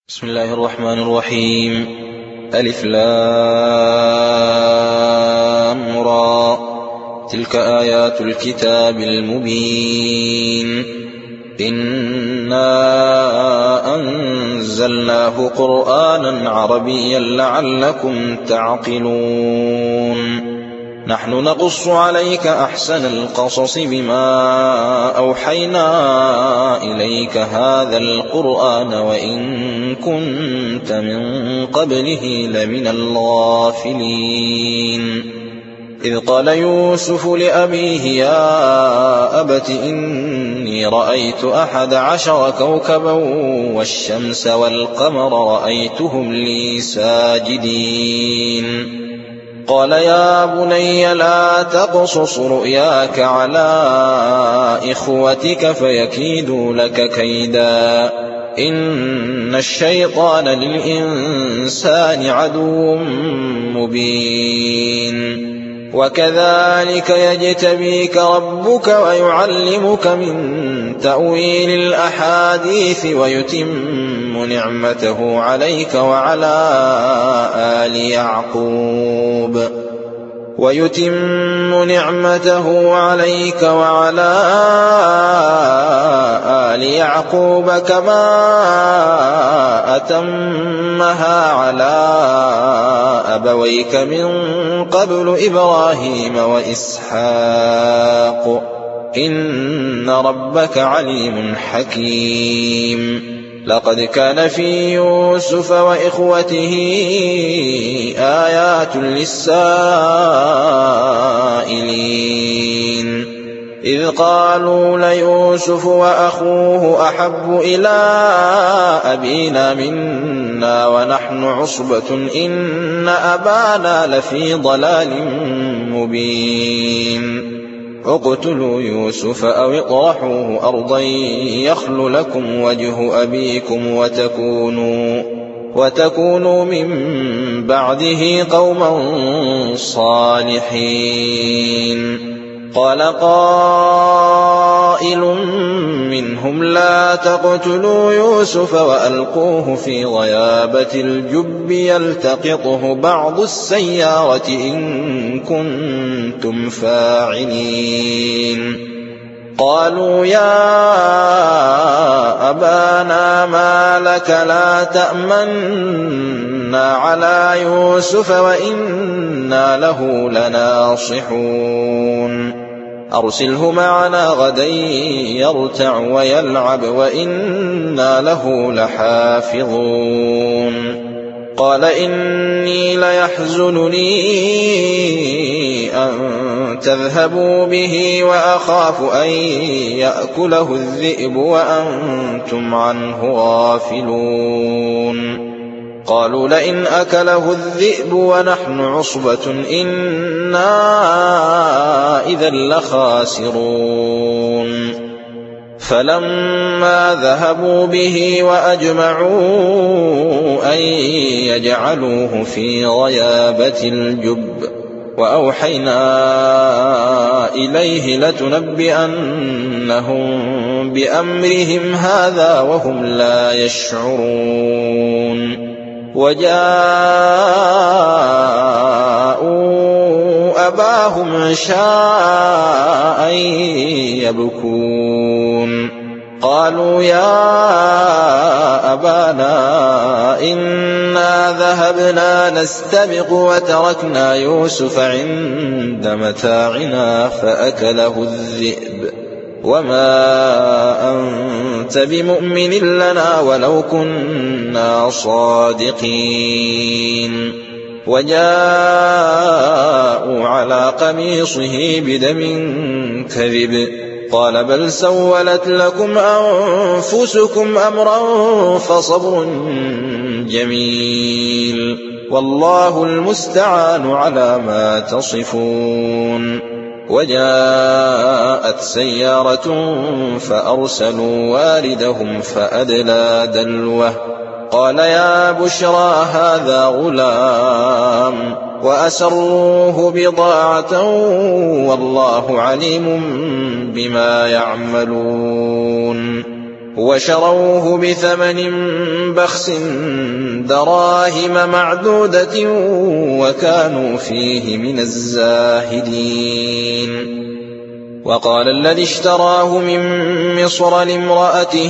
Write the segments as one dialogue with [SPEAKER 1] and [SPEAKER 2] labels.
[SPEAKER 1] بسم الله الرحمن الرحيم. ألف لام را. تلك آيات الكتاب المبين. إنا أنزلناه قرآنا عربيا لعلكم تعقلون. نحن نقص عليك أحسن القصص بما أوحينا إليك هذا القرآن وإن كنت من قبله لمن الغافلين. إذ قال يوسف لأبيه يا أبت إني رأيت 11 كوكبا والشمس والقمر رأيتهم لي ساجدين. قال يا بني لا تقصص رؤياك على إخوتك فيكيدوا لك كيدا إن الشيطان للإنسان عدو مبين. وكذلك يجتبيك ربك ويعلمك من تأويل الأحاديث ويتم نعمته عليك وعلى آل يعقوب كما أتمها على أبويك من قبل إبراهيم وإسحاق إن ربك عليم حكيم. لقد كان في يوسف وإخوته آيات للسائلين إذ قالوا ليوسف وأخوه أحب إلى أبينا منا ونحن عصبة إن أبانا لفي ضلال مبين. اقتلوا يوسف أو اطرحوه أرضا يخل لكم وجه أبيكم وتكونوا من بعده قوما صالحين. قال قائل منهم لا تقتلوا يوسف وألقوه في غيابة الجب يلتقطه بعض السيارة إن كنتم فاعلين. قالوا يا أبانا ما لك لا تأمنا على يوسف وإنا له لناصحون. أرسله معنا غدا يرتع ويلعب وإنا له لحافظون. قال إني ليحزنني أن تذهبوا به وأخاف أن يأكله الذئب وأنتم عنه غافلون. قالوا لئن أكله الذئب ونحن عصبة إنا إذا لخاسرون. فلما ذهبوا به وأجمعوا أن يجعلوه في غيابة الجب وأوحينا إليه لتنبئنهم بأمرهم هذا وهم لا يشعرون. وجاءوا أباهم عشاء يبكون. قالوا يا أبانا إنا ذهبنا نستبق وتركنا يوسف عند متاعنا فأكله الذئب وما أنت بمؤمن لنا ولو كنا صادقين. وجاءوا على قميصه بدم كذب قال بل سولت لكم أنفسكم أمرا فصبر جميل والله المستعان على ما تصفون. وجاءت سيارة فأرسلوا واردهم فأدلى دلوه قال يا بشرى هذا غلام وأسروه بضاعة والله عليم بما يعملون. وشروه بثمن بخس دراهم معدودة وكانوا فيه من الزاهدين. وقال الذي اشتراه من مصر لامرأته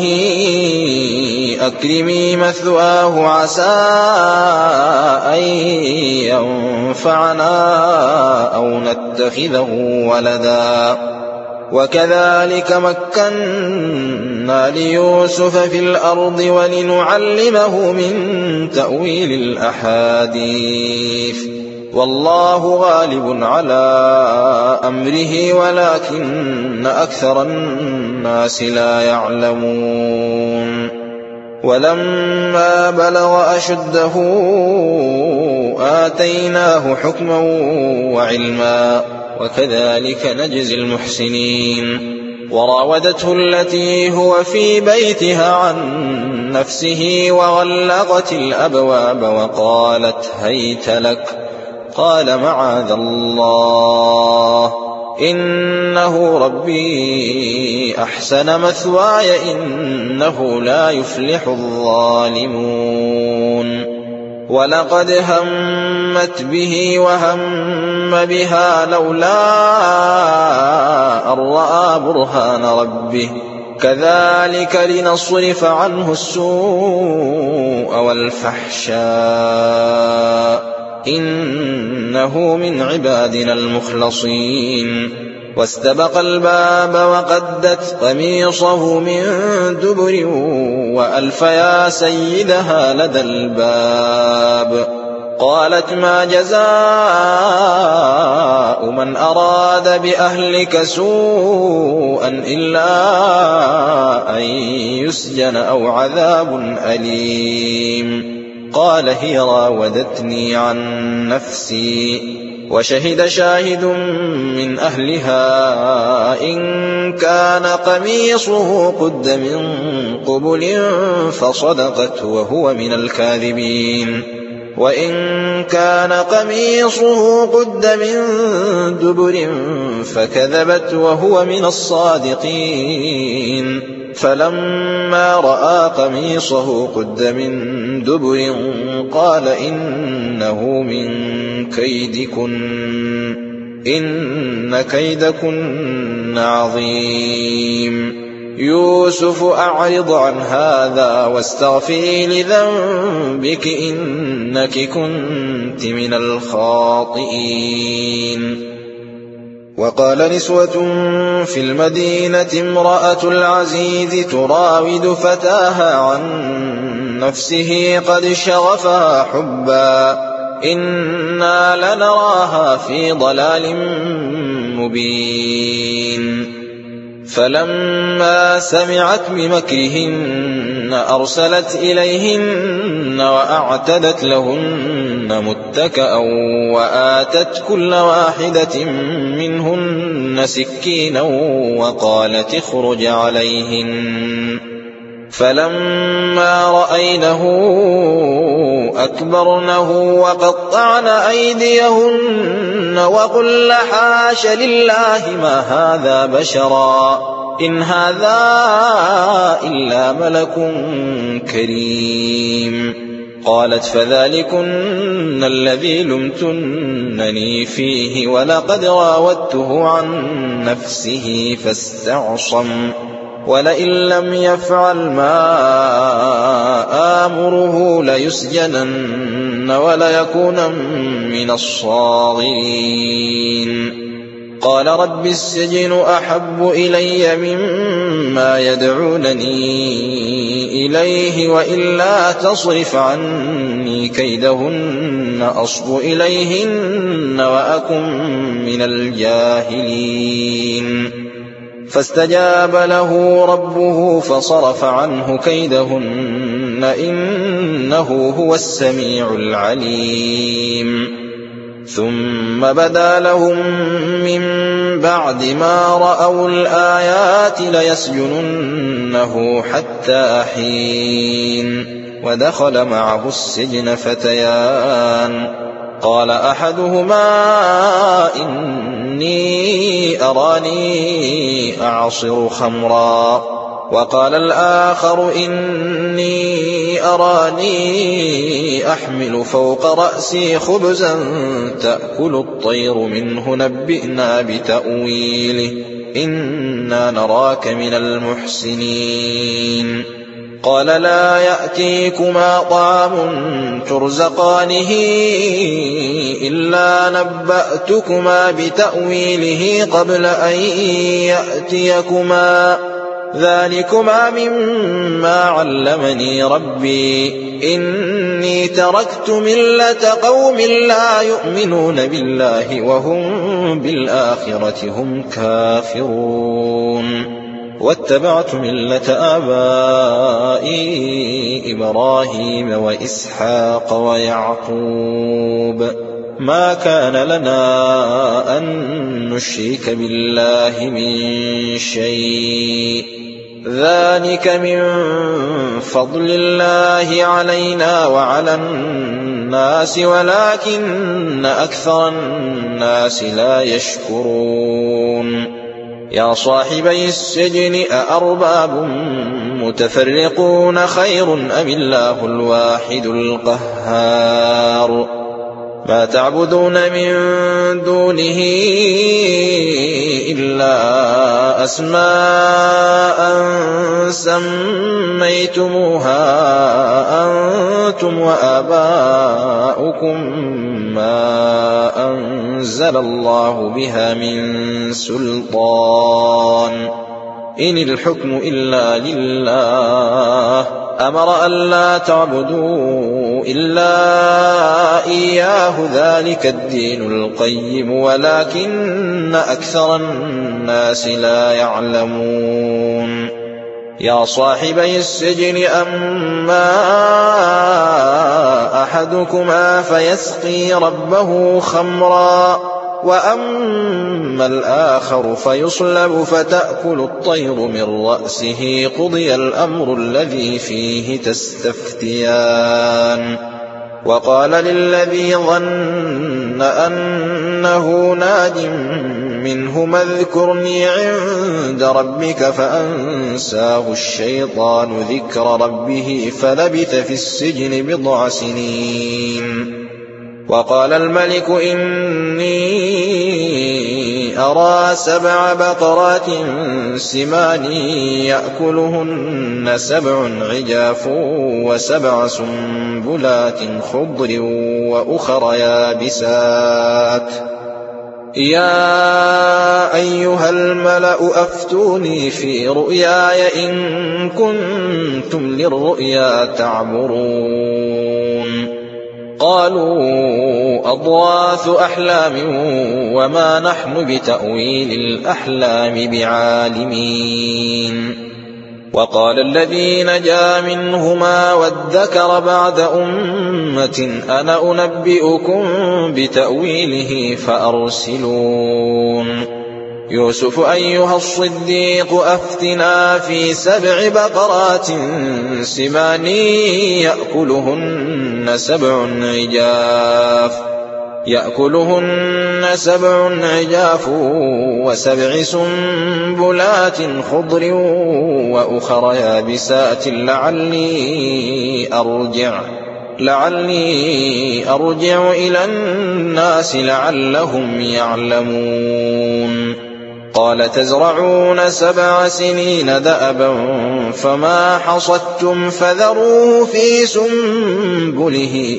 [SPEAKER 1] أكرمي مثواه عسى أن ينفعنا أو نتخذه ولدا وكذلك مكنا ليوسف في الأرض ولنعلمه من تأويل الأحاديث والله غالب على أمره ولكن أكثر الناس لا يعلمون. ولما بلغ أشده آتيناه حكما وعلما وكذلك نجزي المحسنين. وراودته التي هو في بيتها عن نفسه وغلقت الأبواب وقالت هيت لك قال معاذ الله إنه ربي أحسن مثواي إنه لا يفلح الظالمون. ولقد همت به وهم بها لولا أن رأى برهان ربه كذلك لنصرف عنه السوء والفحشاء إنه من عبادنا المخلصين. واستبق الباب وقدت قميصه من دبر وألف يا سيدها لدى الباب. قالت ما جزاء من أراد بأهلك سوءا إلا أن يسجن أو عذاب أليم. قال هي راودتني عن نفسي. وشهد شاهد من أهلها إن كان قميصه قد من قبل فصدقت وهو من الكاذبين وإن كان قميصه قد من دبر فكذبت وهو من الصادقين. فلما رأى قميصه قد من دبر قال إنه من كيدكن إن كيدكن عظيم. يوسف أعرض عن هذا واستغفري لذنبك إنك كنت من الخاطئين. وقال نسوة في المدينة امرأة العزيز تراود فتاها عن نفسه قد شغفها حبا إنا لنراها في ضلال مبين. فلما سمعت بمكرهن أرسلت إليهن وأعتدت لهن متكأ وآتت كل واحدة منهن سكينا وقالت اخرج عليهن. فلما رأينه أكبرنه وقطعن أيديهن وقلن حاش لله ما هذا بشرا إن هذا إلا ملك كريم. قالت فذلكن الذي لمتنني فيه ولقد راودته عن نفسه فاستعصم ولئن لم يفعل ما آمره ليسجنن وليكون من الصاغرين. قال رب السجن أحب إلي مما يدعونني إليه وإلا تصرف عني كيدهن أصب إليهن وأكن من الجاهلين. فاستجاب له ربه فصرف عنه كيدهن إنه هو السميع العليم. ثم بدا لهم من بعد ما رأوا الآيات ليسجننه حتى حين. ودخل معه السجن فتيان قال أحدهما إني أراني أعصر خمرا وقال الآخر إني أراني أحمل فوق رأسي خبزا تأكل الطير منه نبئنا بتأويله إنا نراك من المحسنين قال لا يأتيكما طعام ترزقانه إلا نبأتكما بتأويله قبل أن يأتيكما ذلكما مما علمني ربي إني تركت ملة قوم لا يؤمنون بالله وهم بالآخرة هم كافرون واتبعت ملة آبائي إبراهيم وإسحاق ويعقوب ما كان لنا أن نشرك بالله من شيء ذلك من فضل الله علينا وعلى الناس ولكن أكثر الناس لا يشكرون يا صاحبي السجن أأرباب متفرقون خير أم الله الواحد القهار ما تعبدون من دونه إلا أسماء سميتموها أنتم وآباؤكم ما أنزل الله بها من سلطان إن الحكم إلا لله أمر ألا تعبدوا إلا إياه ذلك الدين القيم ولكن أكثر الناس لا يعلمون يا صاحبي السجن أما أحدكما فيسقي ربه خمرا وأما الآخر فيصلب فتأكل الطير من رأسه قضي الأمر الذي فيه تستفتيان وقال للذي ظن أنه ناج منهما اذكرني عند ربك فأنساه الشيطان ذكر ربه فلبث في السجن بضع سنين وقال الملك إني أرى 7 بقرات سمان يأكلهن 7 عجاف و7 سنبلات خضر وأخر يابسات يا أيها الملأ أفتوني في رؤياي إن كنتم للرؤيا تعبرون قالوا أضغاث أحلام وما نحن بتأويل الأحلام بعالمين وقال الذي نجا منهما وادكر بعد أمة أنا أنبئكم بتأويله فأرسلون يوسف أيها الصديق أفتنا في 7 بقرات سمان يأكلهن 7 عجاف و7 سنبلات خضر وأخر يابسات لعلي أرجع إلى الناس لعلهم يعلمون قال تزرعون 7 سنين دأبا فما حصدتم فذروه في سنبله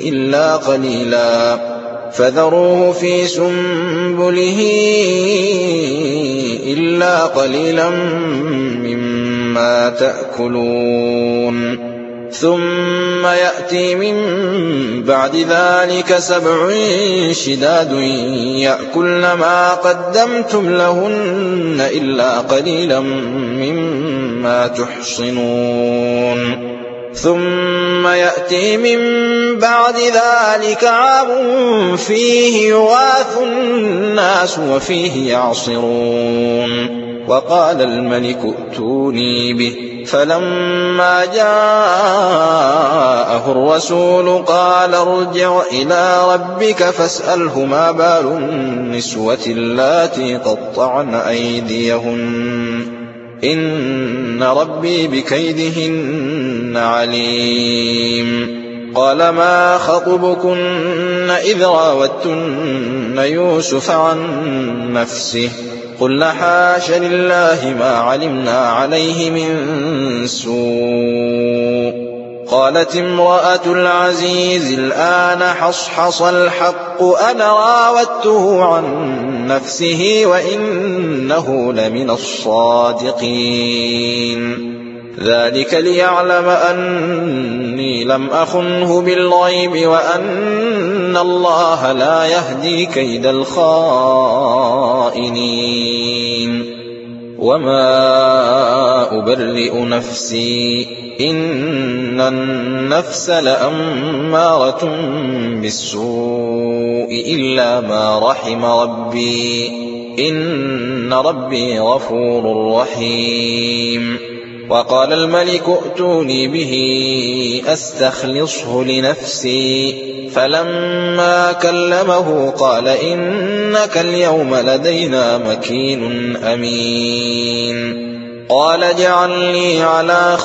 [SPEAKER 1] إلا قليلا مما تأكلون ثم يأتي من بعد ذلك 7 شداد يأكلن ما قدمتم لهن إلا قليلا مما تحصنون ثم يأتي من بعد ذلك عام فيه يغاث الناس وفيه يعصرون وقال الملك ائتوني به فلما جاءه الرسول قال ارجع إلى ربك فاسأله ما بال النسوة اللاتي قطعن أيديهن إن ربي بكيدهن عليم. قال ما خطبكن إذ راوتن يوسف عن نفسه قلنا حاش لله ما علمنا عليه من سوء. قالت امرأة العزيز الآن حصحص الحق أنا راودته عن نفسه وإنه لمن الصادقين. ذلك ليعلم أني لم أخنه بالغيب وأن الله لا يهدي كيد الخائنين. وما أبرئ نفسي إن النفس لأمارة بالسوء إلا ما رحم ربي إن ربي غفور رحيم. وقال الملك ائتوني به أستخلصه لنفسي فلما كلمه قال إنك اليوم لدينا مكين أمين. قال اجعلني على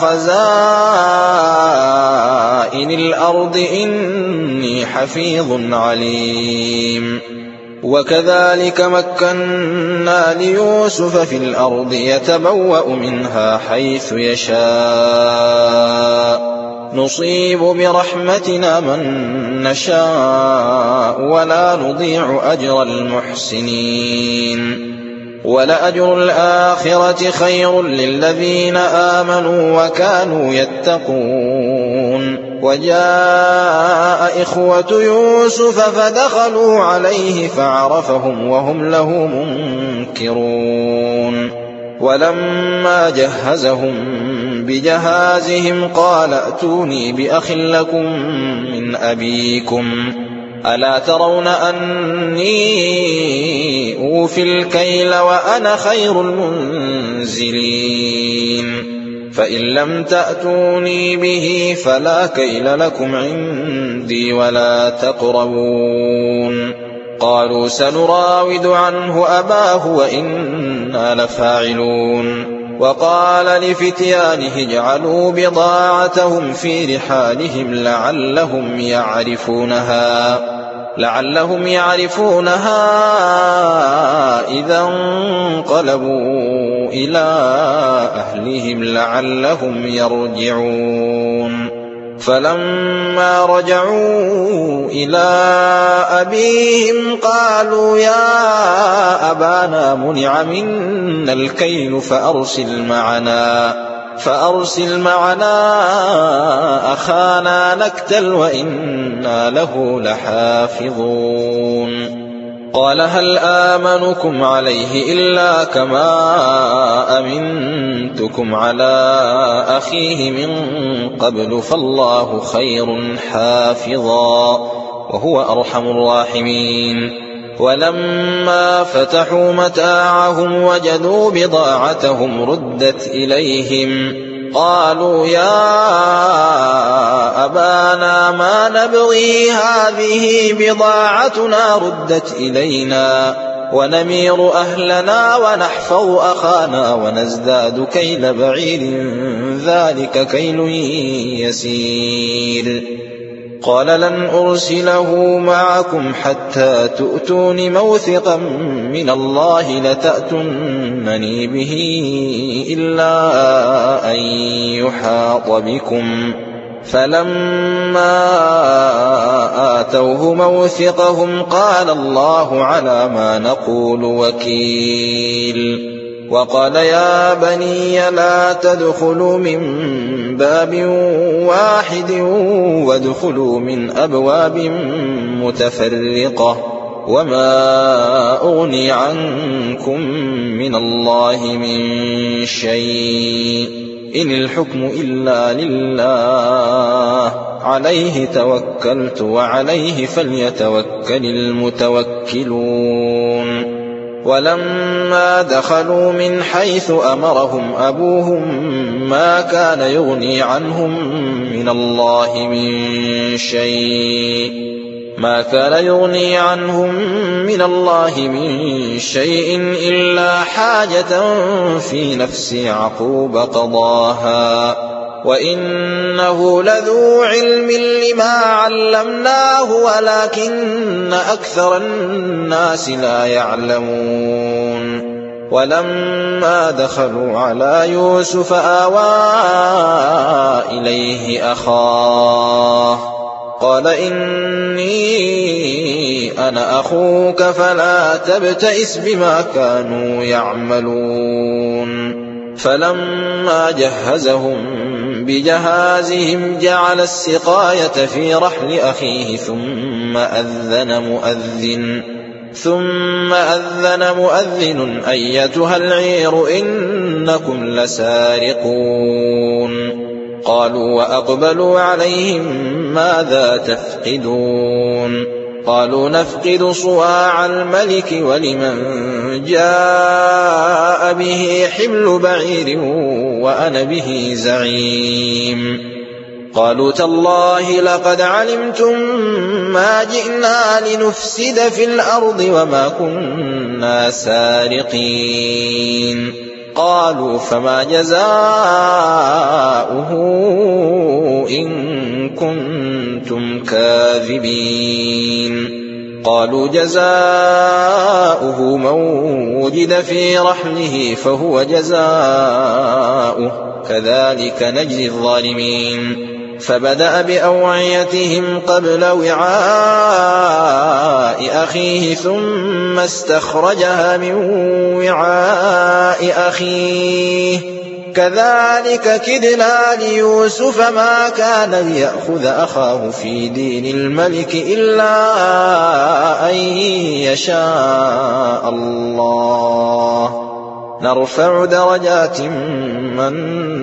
[SPEAKER 1] خزائن الأرض إني حفيظ عليم. وكذلك مكنا ليوسف في الأرض يتبوأ منها حيث يشاء نصيب برحمتنا من نشاء ولا نضيع أجر المحسنين. ولأجر الآخرة خير للذين آمنوا وكانوا يتقون. وجاء إخوة يوسف فدخلوا عليه فعرفهم وهم له منكرون. ولما جهزهم بجهازهم قال ائتوني بأخ لكم من أبيكم ألا ترون أني أوفي الكيل وأنا خير المنزلين. فإن لم تأتوني به فلا كيل لكم عندي ولا تقربون. قالوا سنراود عنه أباه وإنا لفاعلون. وقال لفتيانه اجعلوا بضاعتهم في رحالهم لعلهم يعرفونها إذا انقلبوا إلى أهلهم لعلهم يرجعون. فلما رجعوا إلى أبيهم قالوا يا أبانا منع منا الكيل فأرسل معنا أخانا نكتل وإنا له لحافظون. قال هل آمنكم عليه إلا كما أمنتكم على أخيه من قبل فالله خير حافظا وهو أرحم الراحمين. ولما فتحوا متاعهم وجدوا بضاعتهم ردت إليهم قالوا يا أبانا ما نبغي هذه بضاعتنا ردت إلينا ونمير أهلنا ونحفظ أخانا ونزداد كيل بعير ذلك كيل يسير. قال لن أرسله معكم حتى تؤتون موثقا من الله لتأتونني به إلا أن يحاط بكم. فلما آتوه موثقهم قال الله على ما نقول وكيل. وقال يا بني لا تدخلوا من باب واحد وادخلوا من أبواب متفرقة وما أغني عنكم من الله من شيء إن الحكم إلا لله عليه توكلت وعليه فليتوكل المتوكلون. ولما دخلوا من حيث أمرهم أبوهم ما كان يغني عنهم من الله من شيء ما كان يغني عنهم من الله من شيء إلا حاجة في نفس يعقوب قضاها وإنه لذو علم لما علمناه ولكن أكثر الناس لا يعلمون ولما دخلوا على يوسف آوى إليه أخاه قال إني أنا أخوك فلا تبتئس بما كانوا يعملون فلما جهزهم بجهازهم جعل السقاية في رحل أخيه ثم أذن مؤذن أيتها العير إنكم لسارقون قالوا وأقبلوا عليهم ماذا تفقدون قالوا نفقد صواع الملك ولمن جاء به حمل بعير وأنا به زعيم قالوا تالله لقد علمتم ما جئنا لنفسد في الأرض وما كنا سارقين قالوا فما جزاؤه إن كنتم كاذبين قالوا جزاؤه من وجد في رحله فهو جزاؤه كذلك نجزي الظالمين فبدأ بأوعيتهم قبل وعاء أخيه ثم استخرجها من وعاء أخيه كذلك كدنا ليوسف ما كان ليأخذ أخاه في دين الملك إلا أن يشاء الله نرفع درجات من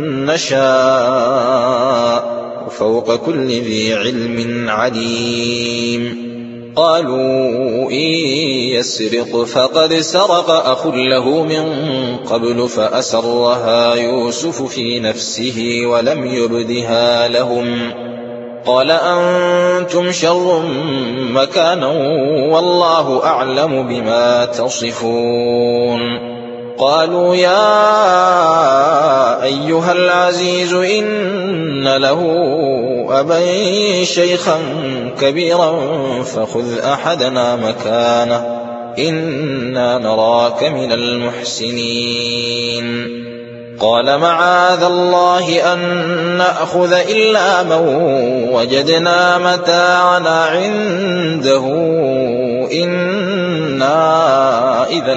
[SPEAKER 1] نشاء وفوق كل ذي علم عليم قالوا إن يسرق فقد سرق أخ له من قبل فأسرها يوسف في نفسه ولم يبدها لهم قال أنتم شر مكانا والله أعلم بما تصفون قالوا يا أيها العزيز إن له أبا شيخا كبيرا فخذ أحدنا مكانه إنا نراك من المحسنين قال معاذ الله أن نأخذ إلا من وجدنا متاعنا عنده إنا إذا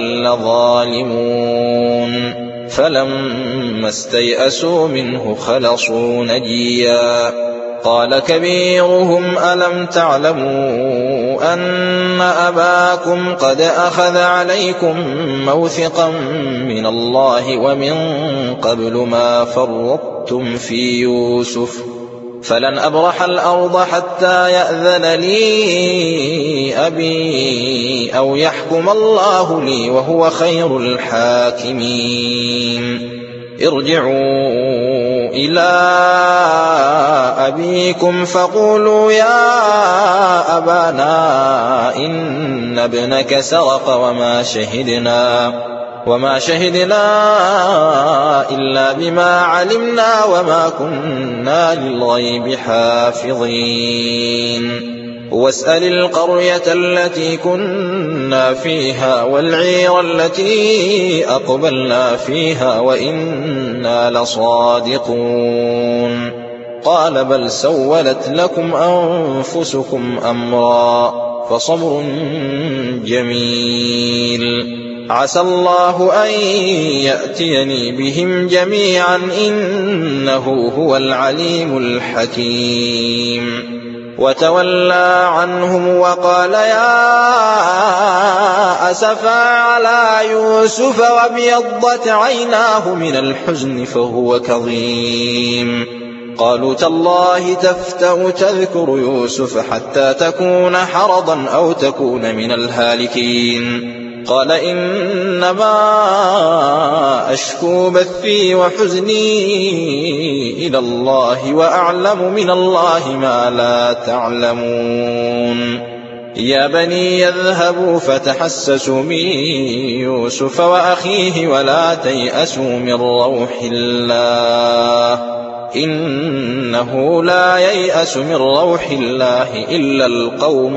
[SPEAKER 1] لظالمون فلما استيئسوا منه خلصوا نجيا قال كبيرهم ألم تعلموا أن أباكم قد أخذ عليكم موثقا من الله ومن قبل ما فرطتم في يوسف فلن أبرح الأرض حتى يأذن لي أبي أو يحكم الله لي وهو خير الحاكمين ارجعوا إلى أبيكم فقولوا يا أبانا إن ابنك سرق وما شهدنا إلا بما علمنا وما كنا للغيب حافظين واسأل القرية التي كنا فيها والعير التي أقبلنا فيها وإنا لصادقون قال بل سولت لكم أنفسكم أمرا فصبر جميل عسى الله أن يأتيني بهم جميعا إنه هو العليم الحكيم وتولى عنهم وقال يا أسفا على يوسف وابيضت عيناه من الحزن فهو كظيم قالوا تالله تفتأ تذكر يوسف حتى تكون حرضا أو تكون من الهالكين قال إنما أشكو بثي وحزني إلى الله وأعلم من الله ما لا تعلمون يا بني يذهبوا فتحسسوا من يوسف وأخيه ولا تيأسوا من روح الله إنه لا ييأس من روح الله إلا القوم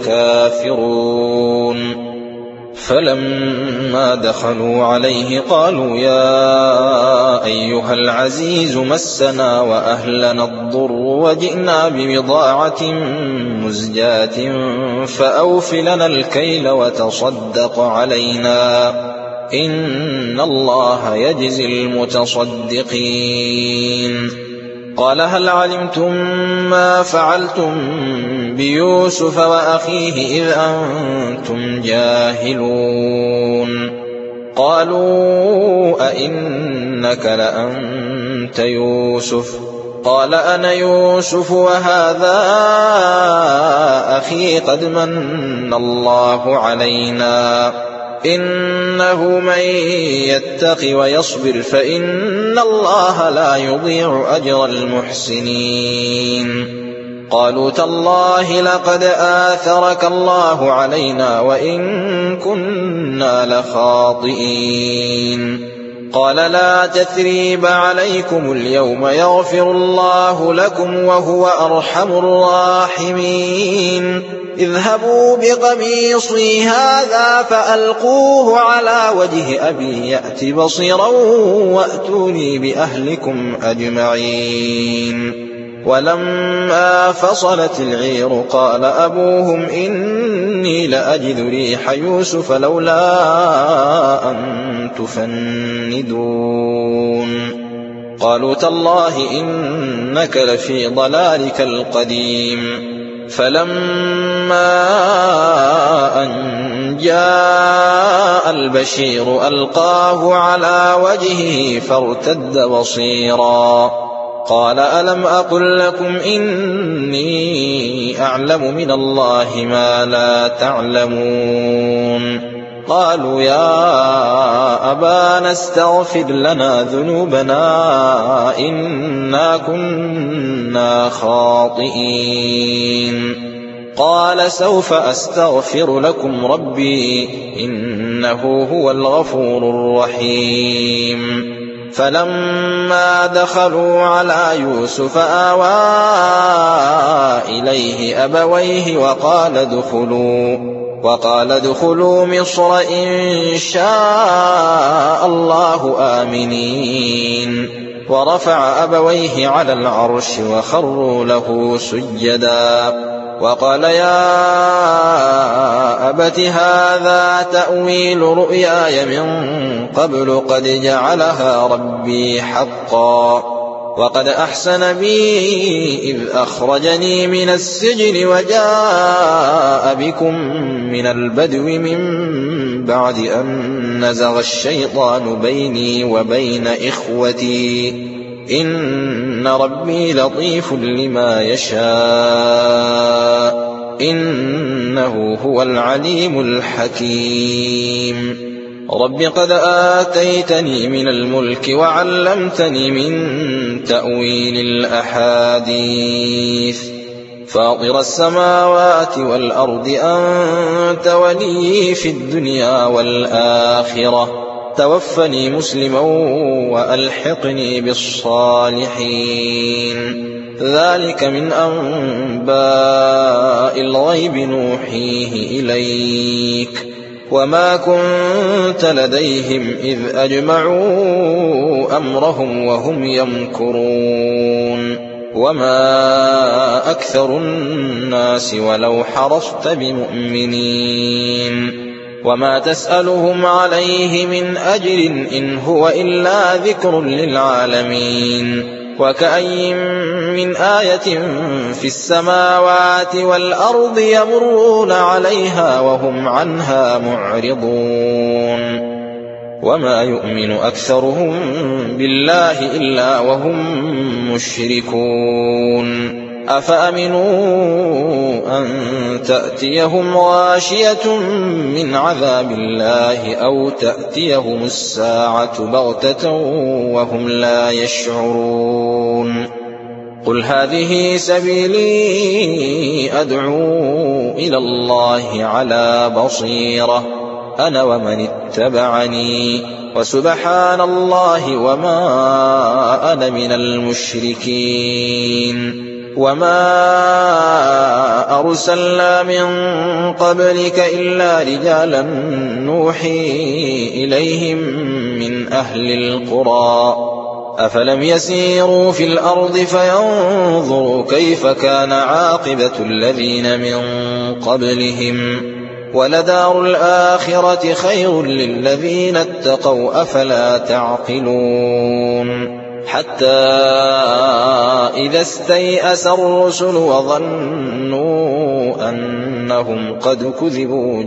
[SPEAKER 1] الكافرون فلما دخلوا عليه قالوا يا أيها العزيز مسنا وأهلنا الضر وجئنا ببضاعة مزجاة فأوف لنا الكيل وتصدق علينا إن الله يجزي المتصدقين قال هل علمتم ما فعلتم بيوسف وأخيه إذ أنتم جاهلون قالوا أئنك لأنت يوسف قال أنا يوسف وهذا أخي قد من الله علينا إنه من يتق ويصبر فإن الله لا يضيع أجر المحسنين قالوا تالله لقد آثرك الله علينا وإن كنا لخاطئين قال لا تثريب عليكم اليوم يغفر الله لكم وهو أرحم الراحمين اذهبوا بقميصي هذا فألقوه على وجه أبي يأت بصيرا وأتوني بأهلكم أجمعين ولما فصلت العير قال أبوهم إني لأجد ريح يوسف لولا أن تفندون قالوا تالله إنك لفي ضلالك القديم فلما أن جاء البشير ألقاه على وجهه فارتد بصيرا قال ألم أقل لكم إني أعلم من الله ما لا تعلمون قالوا يا أبانا استغفر لنا ذنوبنا إنا كنا خاطئين قال سوف أستغفر لكم ربي إنه هو الغفور الرحيم فلما دخلوا على يوسف آوى إليه أبويه وقال ادخلوا مصر إن شاء الله آمنين ورفع أبويه على العرش وخروا له سجدا وقال يا أبت هذا تأويل رؤياي من قبل قد جعلها ربي حقا وقد أحسن بي إذ أخرجني من السجن وجاء بكم من البدو من بعد أن نزغ الشيطان بيني وبين إخوتي إن ربي لطيف لما يشاء إنه هو العليم الحكيم رب قد آتيتني من الملك وعلمتني من تأويل الأحاديث فاطر السماوات والأرض أنت ولي في الدنيا والآخرة توفني مسلما وألحقني بالصالحين ذلك من أنباء الغيب نوحيه إليك وما كنت لديهم إذ أجمعوا أمرهم وهم يمكرون وما أكثر الناس ولو حرصت بمؤمنين وما تسألهم عليه من أجر إن هو إلا ذكر للعالمين وكأي من آية في السماوات والأرض يمرون عليها وهم عنها معرضون وما يؤمن أكثرهم بالله إلا وهم مشركون أفأمنوا أن تأتيهم غاشية من عذاب الله أو تأتيهم الساعة بغتة وهم لا يشعرون قل هذه سبيلي أدعو إلى الله على بصيرة أنا ومن اتبعني وسبحان الله وما أنا من المشركين. وما أرسلنا من قبلك إلا رجالا نوحي إليهم من أهل القرى أفلم يسيروا في الأرض فينظروا كيف كان عاقبة الذين من قبلهم ولدار الآخرة خير للذين اتقوا أفلا تعقلون. حتى إذا استيأس الرسل وظنوا أنهم قد كذبوا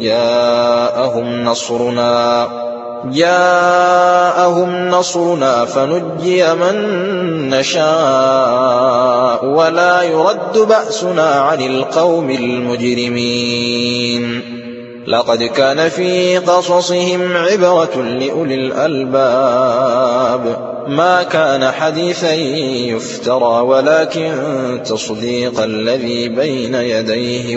[SPEAKER 1] جاءهم نصرنا فنجي من نشاء ولا يرد بأسنا عن القوم المجرمين. لقد كان في قصصهم عبرة لأولي الألباب ما كان حديثا يفترى ولكن تصديق الذي بين يديه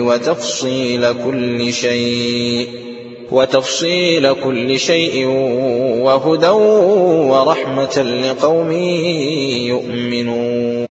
[SPEAKER 1] وتفصيل كل شيء وهدى ورحمة لقوم يؤمنون.